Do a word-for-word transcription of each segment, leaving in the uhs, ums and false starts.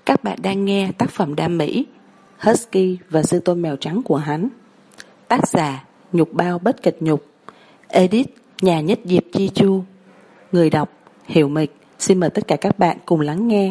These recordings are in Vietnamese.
Các bạn đang nghe tác phẩm đam mỹ Husky và sư tôn mèo trắng của hắn. Tác giả Nhục Bao Bất Kịch Nhục. Edit Nhà Nhất Diệp Chi Chu. Người đọc Hiểu Mịch. Xin mời tất cả các bạn cùng lắng nghe.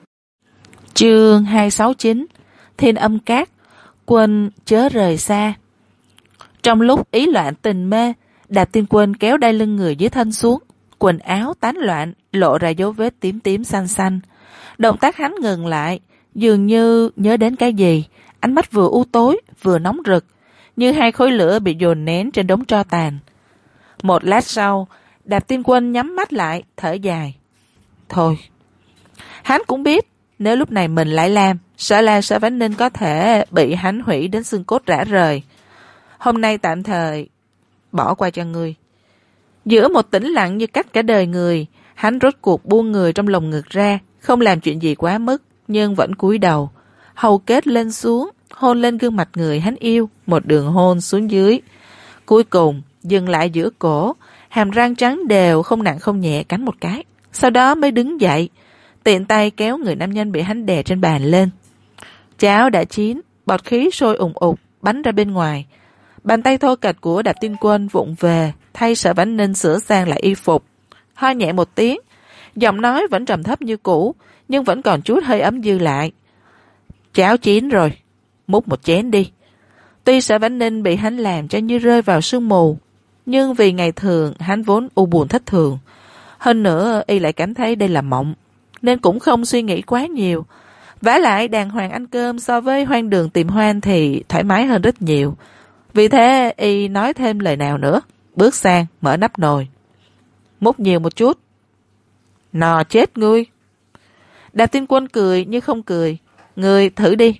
Chương hai sáu chín. Thiên âm cát. Quân chớ rời xa. Trong lúc ý loạn tình mê, Đạp Tiên Quân kéo đai lưng người dưới thân xuống, quần áo tán loạn, lộ ra dấu vết tím tím xanh xanh. Động tác hắn ngừng lại, dường như nhớ đến cái gì, ánh mắt vừa u tối vừa nóng rực, như hai khối lửa bị dồn nén trên đống tro tàn. Một lát sau, Đạp Tiên Quân nhắm mắt lại, thở dài. Thôi, hắn cũng biết nếu lúc này mình lại làm, sợ là Sở Vãn Ninh có thể bị hắn hủy đến xương cốt rã rời. Hôm nay tạm thời bỏ qua cho ngươi. Giữa một tĩnh lặng như cách cả đời người, hắn rốt cuộc buông người trong lồng ngực ra, không làm chuyện gì quá mức, nhưng vẫn cúi đầu, hầu kết lên xuống, hôn lên gương mặt người hắn yêu, một đường hôn xuống dưới. Cuối cùng dừng lại giữa cổ, hàm răng trắng đều không nặng không nhẹ cắn một cái, sau đó mới đứng dậy, tiện tay kéo người nam nhân bị hắn đè trên bàn lên. Cháo đã chín, bọt khí sôi ùng ục bắn ra bên ngoài. Bàn tay thô kệch của Đạp Tiên Quân vụng về thay Sở Vãn Ninh sửa sang lại y phục, ho nhẹ một tiếng, giọng nói vẫn trầm thấp như cũ, nhưng vẫn còn chút hơi ấm dư lại. Cháo chín rồi, múc một chén đi. Tuy Sở Vãn Ninh bị hắn làm cho như rơi vào sương mù, nhưng vì ngày thường hắn vốn u buồn thất thường, hơn nữa y lại cảm thấy đây là mộng, nên cũng không suy nghĩ quá nhiều. Vả lại đàng hoàng ăn cơm so với hoang đường tìm hoan thì thoải mái hơn rất nhiều. Vì thế y nói thêm lời nào nữa, bước sang mở nắp nồi. Múc nhiều một chút. Nò chết ngươi. Đạp Tiên Quân cười như không cười. Ngươi thử đi.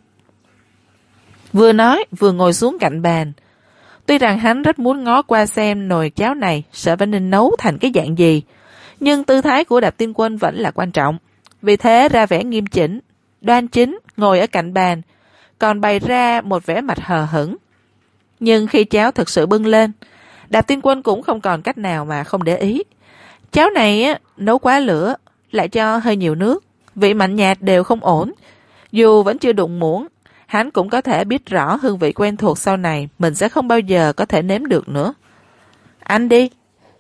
Vừa nói vừa ngồi xuống cạnh bàn. Tuy rằng hắn rất muốn ngó qua xem nồi cháo này Sở Vãn Ninh nấu thành cái dạng gì, nhưng tư thái của Đạp Tiên Quân vẫn là quan trọng. Vì thế ra vẻ nghiêm chỉnh, đoan chính ngồi ở cạnh bàn, còn bày ra một vẻ mặt hờ hững. Nhưng khi cháo thực sự bưng lên, Đạp Tiên Quân cũng không còn cách nào mà không để ý. Cháo này á, nấu quá lửa, lại cho hơi nhiều nước, vị mặn nhạt đều không ổn. Dù vẫn chưa đụng muỗng, hắn cũng có thể biết rõ hương vị quen thuộc sau này mình sẽ không bao giờ có thể nếm được nữa. Ăn đi.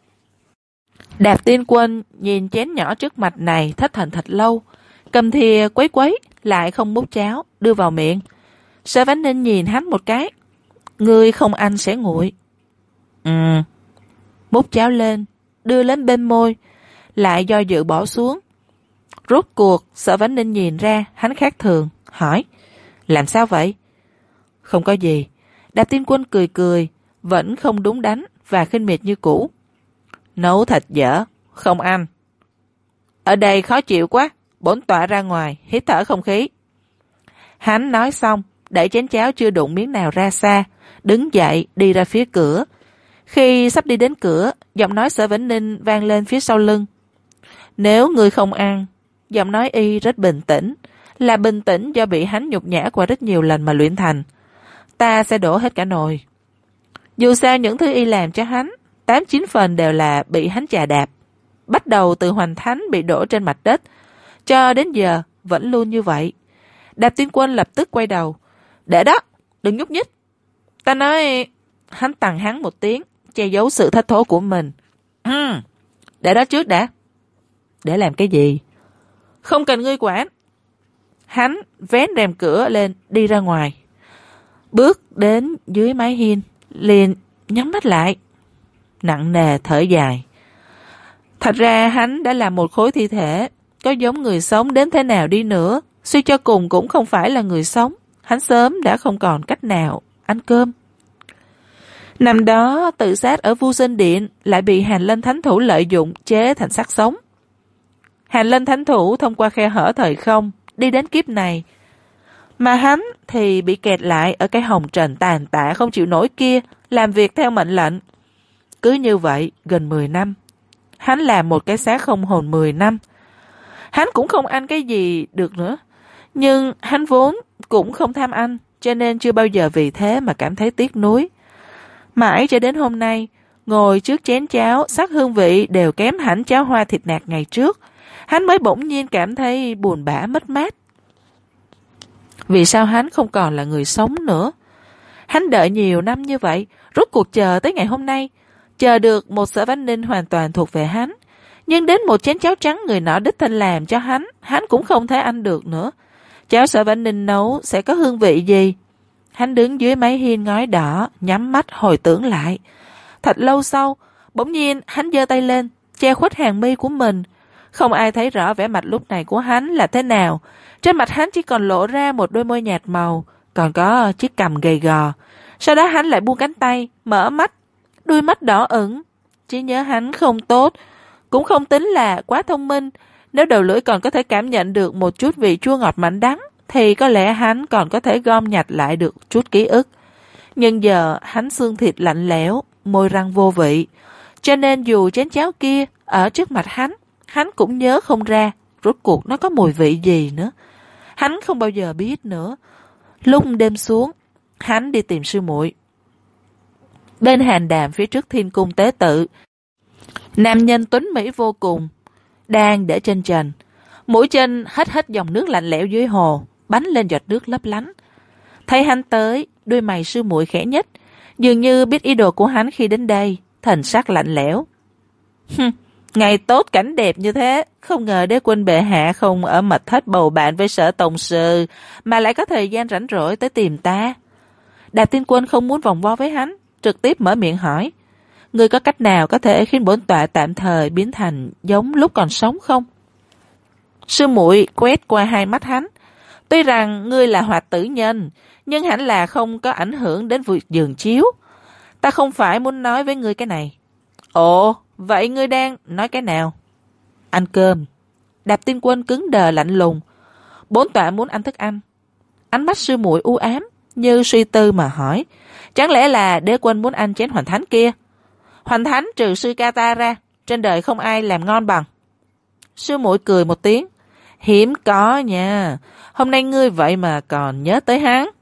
Đạp Tiên Quân nhìn chén nhỏ trước mặt này thất thần thật lâu, cầm thìa quấy quấy, lại không múc cháo, đưa vào miệng. Sở Vãn Ninh nhìn hắn một cái. Ngươi không ăn sẽ nguội. Ừ. Múc cháo lên, đưa lên bên môi, lại do dự bỏ xuống. Rốt cuộc Sở Vãn Ninh nhìn ra hắn khác thường, hỏi. Làm sao vậy? Không có gì. Đạp Tiên Quân cười cười, vẫn không đúng đắn và khinh miệt như cũ. Nấu thịt dở, không ăn. Ở đây khó chịu quá, bổn tọa ra ngoài, hít thở không khí. Hắn nói xong, đẩy chén cháo chưa đụng miếng nào ra xa, đứng dậy đi ra phía cửa. Khi sắp đi đến cửa, giọng nói Sở Vãn Ninh vang lên phía sau lưng. Nếu ngươi không ăn, giọng nói y rất bình tĩnh, là bình tĩnh do bị hắn nhục nhã qua rất nhiều lần mà luyện thành. Ta sẽ đổ hết cả nồi. Dù sao những thứ y làm cho hắn, tám chín phần đều là bị hắn chà đạp. Bắt đầu từ Hoành Thánh bị đổ trên mặt đất, cho đến giờ vẫn luôn như vậy. Đạp Tiên Quân lập tức quay đầu. Để đó, đừng nhúc nhích. Ta nói... Hắn tằng hắn một tiếng, che giấu sự thất thố của mình. Ừ, để đó trước đã. Để làm cái gì? Không cần ngươi quản. Hắn vén rèm cửa lên, đi ra ngoài. Bước đến dưới mái hiên, liền nhắm mắt lại. Nặng nề thở dài. Thật ra hắn đã là một khối thi thể, có giống người sống đến thế nào đi nữa, suy cho cùng cũng không phải là người sống. Hắn sớm đã không còn cách nào ăn cơm. Năm đó tự sát ở Vu Sinh Điện lại bị Hàn Lân Thánh Thủ lợi dụng chế thành xác sống. Hàn Lân Thánh Thủ thông qua khe hở thời không đi đến kiếp này, mà hắn thì bị kẹt lại ở cái hồng trần tàn tạ không chịu nổi kia, làm việc theo mệnh lệnh. Cứ như vậy gần mười năm, hắn làm một cái xác không hồn mười năm. Hắn cũng không ăn cái gì được nữa, nhưng hắn vốn cũng không tham ăn, cho nên chưa bao giờ vì thế mà cảm thấy tiếc nuối. Mãi cho đến hôm nay, ngồi trước chén cháo, sắc hương vị đều kém hẳn cháo hoa thịt nạc ngày trước, hắn mới bỗng nhiên cảm thấy buồn bã mất mát. Vì sao hắn không còn là người sống nữa? Hắn đợi nhiều năm như vậy, rốt cuộc chờ tới ngày hôm nay, chờ được một Sở Vãn Ninh hoàn toàn thuộc về hắn. Nhưng đến một chén cháo trắng người nọ đích thân làm cho hắn, hắn cũng không thể ăn được nữa. Cháo Sở Vãn Ninh nấu sẽ có hương vị gì? Hắn đứng dưới mái hiên ngói đỏ, nhắm mắt hồi tưởng lại. Thật lâu sau, bỗng nhiên hắn giơ tay lên, che khuất hàng mi của mình. Không ai thấy rõ vẻ mặt lúc này của hắn là thế nào. Trên mặt hắn chỉ còn lộ ra một đôi môi nhạt màu, còn có chiếc cằm gầy gò. Sau đó hắn lại buông cánh tay, mở mắt, đôi mắt đỏ ửng. Trí nhớ hắn không tốt, cũng không tính là quá thông minh. Nếu đầu lưỡi còn có thể cảm nhận được một chút vị chua ngọt mặn đắng, thì có lẽ hắn còn có thể gom nhặt lại được chút ký ức. Nhưng giờ hắn xương thịt lạnh lẽo, môi răng vô vị. Cho nên dù chén cháo kia ở trước mặt hắn, hắn cũng nhớ không ra rốt cuộc nó có mùi vị gì nữa. Hắn không bao giờ biết nữa. Lúc đêm xuống, hắn đi tìm sư muội. Bên hàng đàm phía trước thiên cung tế tự, nam nhân tuấn mỹ vô cùng đang để trên trần. Mũi chân hất hất dòng nước lạnh lẽo dưới hồ, bắn lên giọt nước lấp lánh. Thấy hắn tới, đôi mày sư muội khẽ nhếch, dường như biết ý đồ của hắn khi đến đây, thần sắc lạnh lẽo. Ngày tốt cảnh đẹp như thế, không ngờ đế quân bệ hạ không ở mật thất bầu bạn với Sở tổng sư, mà lại có thời gian rảnh rỗi tới tìm ta. Đạp Tiên Quân không muốn vòng vo với hắn, trực tiếp mở miệng hỏi: ngươi có cách nào có thể khiến bổn tọa tạm thời biến thành giống lúc còn sống không? Sư muội quét qua hai mắt hắn. Tuy rằng ngươi là hoạt tử nhân, nhưng hẳn là không có ảnh hưởng đến việc giường chiếu. Ta không phải muốn nói với ngươi cái này. Ồ, vậy ngươi đang nói cái nào? Ăn cơm. Đạp Tiên Quân cứng đờ lạnh lùng. Bổn tọa muốn ăn thức ăn. Ánh mắt sư muội u ám, như suy tư mà hỏi: chẳng lẽ là đế quân muốn ăn chén hoành thánh kia? Hoành thánh trừ sư ca ta ra, trên đời không ai làm ngon bằng. Sư muội cười một tiếng: hiếm có nha, hôm nay ngươi vậy mà còn nhớ tới hắn.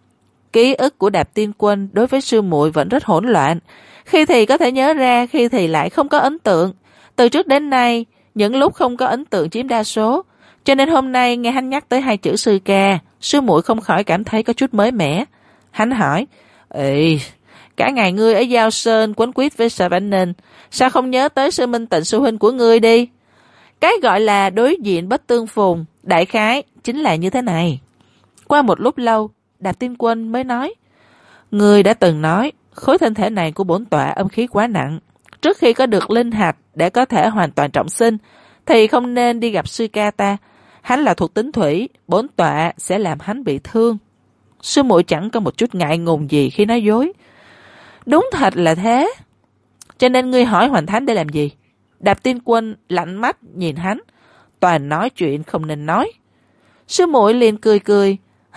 Ký ức của Đạp Tiên Quân đối với sư muội vẫn rất hỗn loạn, khi thì có thể nhớ ra, khi thì lại không có ấn tượng. Từ trước đến nay, những lúc không có ấn tượng chiếm đa số, cho nên hôm nay nghe hắn nhắc tới hai chữ sư ca, sư muội không khỏi cảm thấy có chút mới mẻ. Hắn hỏi: ê, cả ngày ngươi ở Giao Sơn quấn quýt với Sở Vãn Ninh, sao không nhớ tới sư Minh Tịnh sư huynh của ngươi đi? Cái gọi là đối diện bất tương phùng, đại khái chính là như thế này. Qua một lúc lâu, Đạp Tiên Quân mới nói: ngươi đã từng nói khối thân thể này của bổn tọa âm khí quá nặng, trước khi có được linh hạch để có thể hoàn toàn trọng sinh thì không nên đi gặp sư ca ta. Hắn là thuộc tính thủy, bổn tọa sẽ làm hắn bị thương. Sư muội chẳng có một chút ngại ngùng gì khi nói dối. Đúng thật là thế. Cho nên ngươi hỏi Hoành Thánh để làm gì? Đạp Tiên Quân lạnh mắt nhìn hắn. Toàn nói chuyện không nên nói. Sư muội liền cười cười.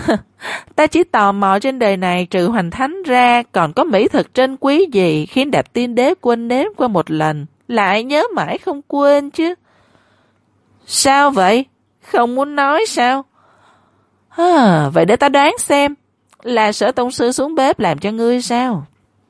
Ta chỉ tò mò trên đời này trừ Hoành Thánh ra còn có mỹ thực trân quý gì khiến Đạp Tiên Đế Quân nếm qua một lần lại nhớ mãi không quên chứ. Sao vậy? Không muốn nói sao? À, vậy để ta đoán xem, là Sở tông sư xuống bếp làm cho ngươi sao?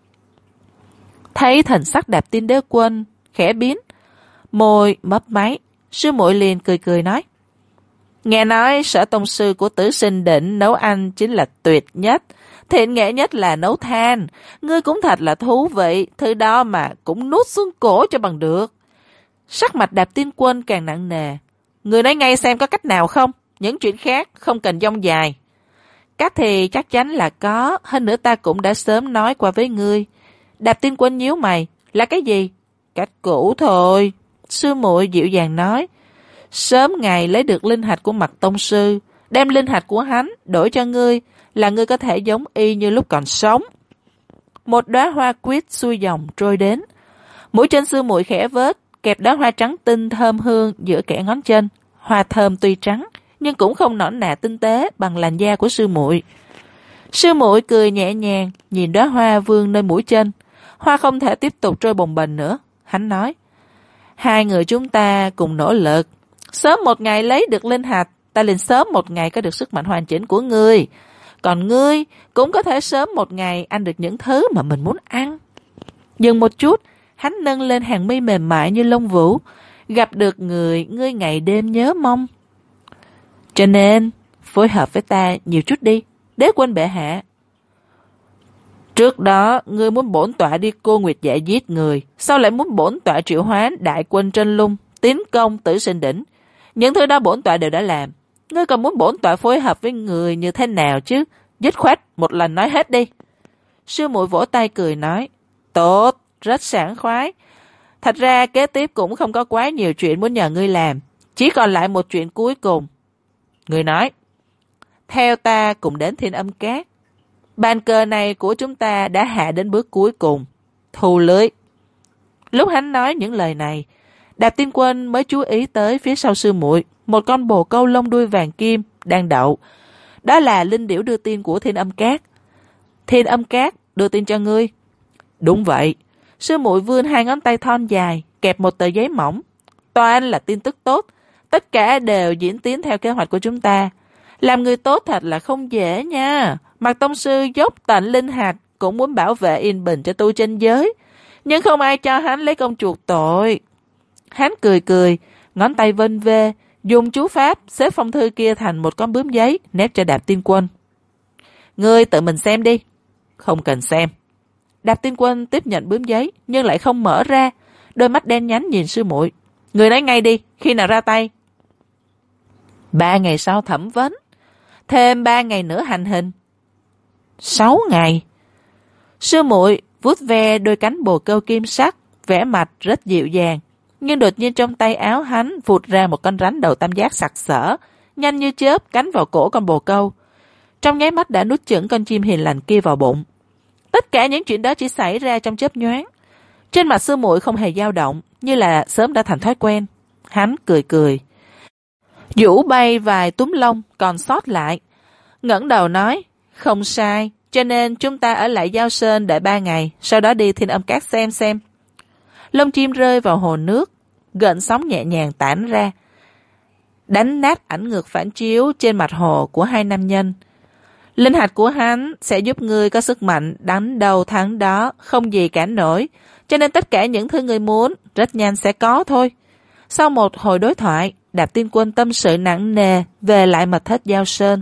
Thấy thần sắc Đạp Tiên Đế Quân khẽ biến, môi mấp máy, sư muội liền cười cười nói: nghe nói Sở tông sư của Tử Sinh Đỉnh nấu ăn chính là tuyệt nhất, thiện nghệ nhất là nấu than. Ngươi cũng thật là thú vị, thứ đó mà cũng nuốt xuống cổ cho bằng được. Sắc mặt Đạp Tiên Quân càng nặng nề. Ngươi nói ngay xem có cách nào không? Những chuyện khác không cần dông dài. Cách thì chắc chắn là có, hơn nữa ta cũng đã sớm nói qua với ngươi. Đạp Tiên Quân nhíu mày. Là cái gì? Cách cũ thôi. Sư muội dịu dàng nói: sớm ngày lấy được linh hạch của Mật tông sư, đem linh hạch của hắn đổi cho ngươi, là ngươi có thể giống y như lúc còn sống. Một đóa hoa quýt xuôi dòng trôi đến. Mũi chân sư muội khẽ vớt, kẹp đóa hoa trắng tinh thơm hương giữa kẽ ngón chân. Hoa thơm tuy trắng, nhưng cũng không nõn nà tinh tế bằng làn da của sư muội. Sư muội cười nhẹ nhàng, nhìn đóa hoa vương nơi mũi chân. Hoa không thể tiếp tục trôi bồng bềnh nữa. Hắn nói: hai người chúng ta cùng nỗ lực, sớm một ngày lấy được linh hạch, ta liền sớm một ngày có được sức mạnh hoàn chỉnh của ngươi. Còn ngươi cũng có thể sớm một ngày ăn được những thứ mà mình muốn ăn. Dừng một chút, hắn nâng lên hàng mi mềm mại như lông vũ. Gặp được người ngươi ngày đêm nhớ mong. Cho nên, phối hợp với ta nhiều chút đi, đế quân bệ hạ. Trước đó, ngươi muốn bổn tọa đi Cô Nguyệt Dạ giết người, sao lại muốn bổn tọa triệu hoán đại quân Trân Lung, tiến công Tử Sinh Đỉnh? Những thứ đó bổn tọa đều đã làm. Ngươi còn muốn bổn tọa phối hợp với người như thế nào chứ? Dứt khoát, một lần nói hết đi. Sư muội vỗ tay cười nói, tốt, rất sảng khoái. Thật ra kế tiếp cũng không có quá nhiều chuyện muốn nhờ ngươi làm, chỉ còn lại một chuyện cuối cùng. Ngươi nói, theo ta cùng đến Thiên Âm Cát. Bàn cờ này của chúng ta đã hạ đến bước cuối cùng, thu lưới. Lúc hắn nói những lời này, Đạp Tiên Quân mới chú ý tới phía sau sư muội một con bồ câu lông đuôi vàng kim đang đậu. Đó là linh điểu đưa tin của Thiên Âm Cát. Thiên Âm Cát đưa tin cho ngươi. Đúng vậy. Sư muội vươn hai ngón tay thon dài, kẹp một tờ giấy mỏng. Toàn là tin tức tốt. Tất cả đều diễn tiến theo kế hoạch của chúng ta. Làm người tốt thật là không dễ nha. Mạc tông sư dốc tận linh hạt cũng muốn bảo vệ yên bình cho tu chân giới. Nhưng không ai cho hắn lấy công chuộc tội. Hắn cười cười, ngón tay vênh vê, dùng chú pháp xếp phong thư kia thành một con bướm giấy, ném cho Đạp Tiên Quân. Ngươi tự mình xem đi. Không cần xem. Đạp Tiên Quân tiếp nhận bướm giấy, nhưng lại không mở ra, đôi mắt đen nhánh nhìn sư muội. Ngươi nói ngay đi, khi nào ra tay? Ba ngày sau thẩm vấn, thêm ba ngày nữa hành hình. Sáu ngày. Sư muội vuốt ve đôi cánh bồ câu kim sắc, vẻ mặt rất dịu dàng. Nhưng đột nhiên trong tay áo hắn vụt ra một con rắn đầu tam giác sặc sỡ, nhanh như chớp cắn vào cổ con bồ câu. Trong nháy mắt đã nuốt chửng con chim hiền lành kia vào bụng. Tất cả những chuyện đó chỉ xảy ra trong chớp nhoáng. Trên mặt sư muội không hề dao động, như là sớm đã thành thói quen. Hắn cười cười, vũ bay vài túm lông còn sót lại, ngẩng đầu nói, không sai, cho nên chúng ta ở lại Giao Sơn đợi ba ngày, sau đó đi Thiên Âm Cát xem xem. Lông chim rơi vào hồ nước, gợn sóng nhẹ nhàng tản ra, đánh nát ảnh ngược phản chiếu trên mặt hồ của hai nam nhân. Linh hạch của hắn sẽ giúp ngươi có sức mạnh đánh đầu thắng đó, không gì cản nổi, cho nên tất cả những thứ ngươi muốn rất nhanh sẽ có thôi. Sau một hồi đối thoại, Đạp Tiên Quân tâm sự nặng nề về lại mật thất Giao Sơn.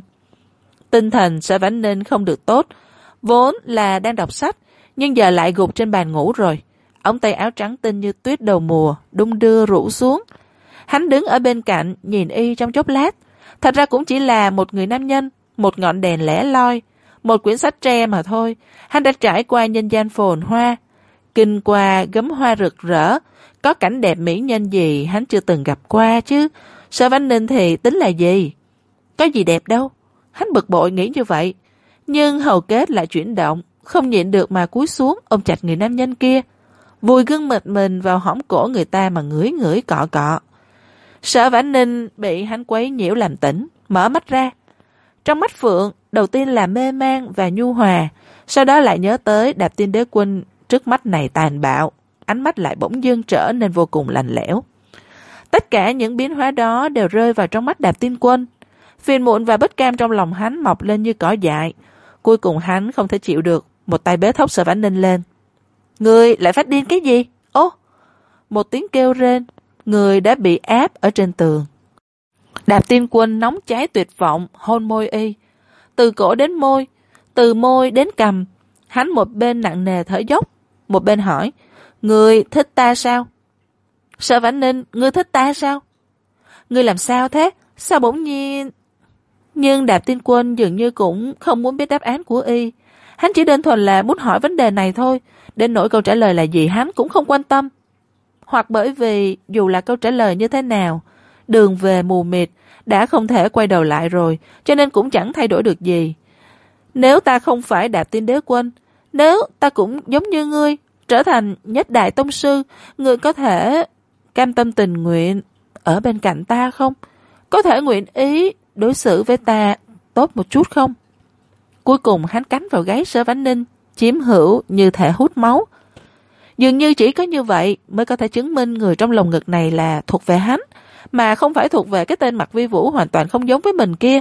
Tinh thần Sở Vãn Ninh không được tốt, vốn là đang đọc sách, nhưng giờ lại gục trên bàn ngủ rồi. Ống tay áo trắng tinh như tuyết đầu mùa, đung đưa rũ xuống. Hắn đứng ở bên cạnh, nhìn y trong chốc lát. Thật ra cũng chỉ là một người nam nhân, một ngọn đèn lẻ loi, một quyển sách tre mà thôi. Hắn đã trải qua nhân gian phồn hoa, kinh qua gấm hoa rực rỡ, có cảnh đẹp mỹ nhân gì hắn chưa từng gặp qua chứ. Sở Vãn Ninh thì tính là gì? Có gì đẹp đâu. Hắn bực bội nghĩ như vậy. Nhưng hầu kết lại chuyển động, không nhịn được mà cúi xuống ôm chặt người nam nhân kia, vùi gương mặt mình vào hõm cổ người ta mà ngửi ngửi cọ cọ. Sở Vãn Ninh bị hắn quấy nhiễu làm tỉnh, mở mắt ra. Trong mắt Phượng, đầu tiên là mê man và nhu hòa, sau đó lại nhớ tới Đạp Tiên Đế Quân trước mắt này tàn bạo, ánh mắt lại bỗng dưng trở nên vô cùng lạnh lẽo. Tất cả những biến hóa đó đều rơi vào trong mắt Đạp Tiên Quân. Phiền muộn và bất cam trong lòng hắn mọc lên như cỏ dại. Cuối cùng hắn không thể chịu được, một tay bế thốc Sở Vãn Ninh lên. Người lại phát điên cái gì? Ô! Một tiếng kêu rên, người đã bị áp ở trên tường. Đạp Tiên Quân nóng cháy tuyệt vọng hôn môi y, từ cổ đến môi, từ môi đến cằm. Hắn một bên nặng nề thở dốc, một bên hỏi, người thích ta sao? Sở Vãn Ninh, ngươi thích ta sao? Ngươi làm sao thế? Sao bỗng nhiên... Nhưng Đạp Tiên Quân dường như cũng không muốn biết đáp án của y. Hắn chỉ đơn thuần là muốn hỏi vấn đề này thôi, đến nỗi câu trả lời là gì hắn cũng không quan tâm. Hoặc bởi vì dù là câu trả lời như thế nào, đường về mù mịt, đã không thể quay đầu lại rồi, cho nên cũng chẳng thay đổi được gì. Nếu ta không phải Đạp Tiên Đế Quân, nếu ta cũng giống như ngươi, trở thành nhất đại tông sư, ngươi có thể cam tâm tình nguyện ở bên cạnh ta không? Có thể nguyện ý đối xử với ta tốt một chút không? Cuối cùng hắn cắn vào gáy Sở Vãn Ninh, chiếm hữu như thể hút máu. Dường như chỉ có như vậy mới có thể chứng minh người trong lồng ngực này là thuộc về hắn, mà không phải thuộc về cái tên Mạc Vi Vũ hoàn toàn không giống với mình kia.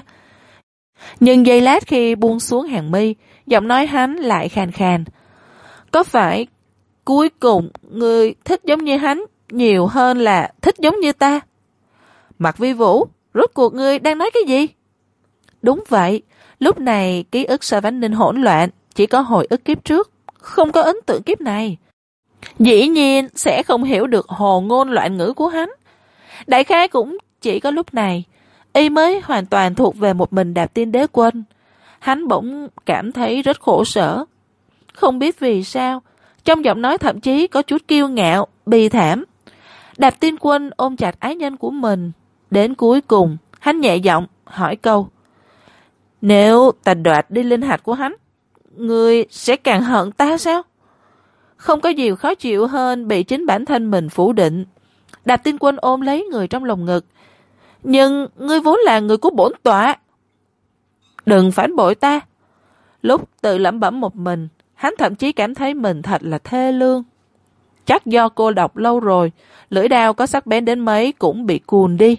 Nhưng giây lát khi buông xuống hàng mi, giọng nói hắn lại khàn khàn. Có phải cuối cùng người thích giống như hắn nhiều hơn là thích giống như ta? Mạc Vi Vũ, rốt cuộc ngươi đang nói cái gì? Đúng vậy, lúc này ký ức Sở Vánh Ninh hỗn loạn, chỉ có hồi ức kiếp trước, không có ấn tượng kiếp này. Dĩ nhiên sẽ không hiểu được hồ ngôn loạn ngữ của hắn. Đại khái cũng chỉ có lúc này, y mới hoàn toàn thuộc về một mình Đạp Tiên Đế Quân. Hắn bỗng cảm thấy rất khổ sở. Không biết vì sao, trong giọng nói thậm chí có chút kiêu ngạo, bi thảm. Đạp Tiên Quân ôm chặt ái nhân của mình. Đến cuối cùng, hắn nhẹ giọng hỏi câu: nếu ta đoạt đi linh hạch của hắn, ngươi sẽ càng hận ta sao? Không có gì khó chịu hơn bị chính bản thân mình phủ định. Đạp Tiên Quân ôm lấy người trong lòng ngực. Nhưng ngươi vốn là người của bổn tọa. Đừng phản bội ta. Lúc tự lẩm bẩm một mình, hắn thậm chí cảm thấy mình thật là thê lương. Chắc do cô độc lâu rồi, lưỡi đao có sắc bén đến mấy cũng bị cùn đi.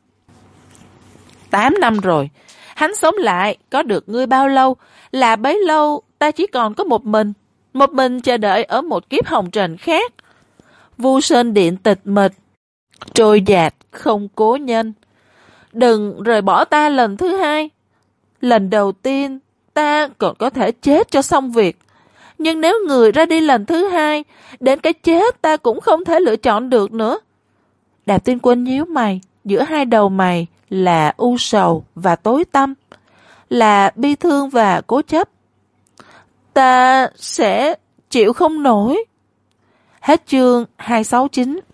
Tám năm rồi, hắn sống lại có được ngươi bao lâu, là bấy lâu ta chỉ còn có một mình, một mình chờ đợi ở một kiếp hồng trần khác. Vu Sơn Điện tịch mịch, trôi dạt không cố nhân. Đừng rời bỏ ta lần thứ hai. Lần đầu tiên ta còn có thể chết cho xong việc, nhưng nếu người ra đi lần thứ hai, đến cái chết ta cũng không thể lựa chọn được nữa. Đạp Tiên Quân nhíu mày, giữa hai đầu mày là u sầu và tối tăm, là bi thương và cố chấp. Ta sẽ chịu không nổi. Hết chương hai sáu chín.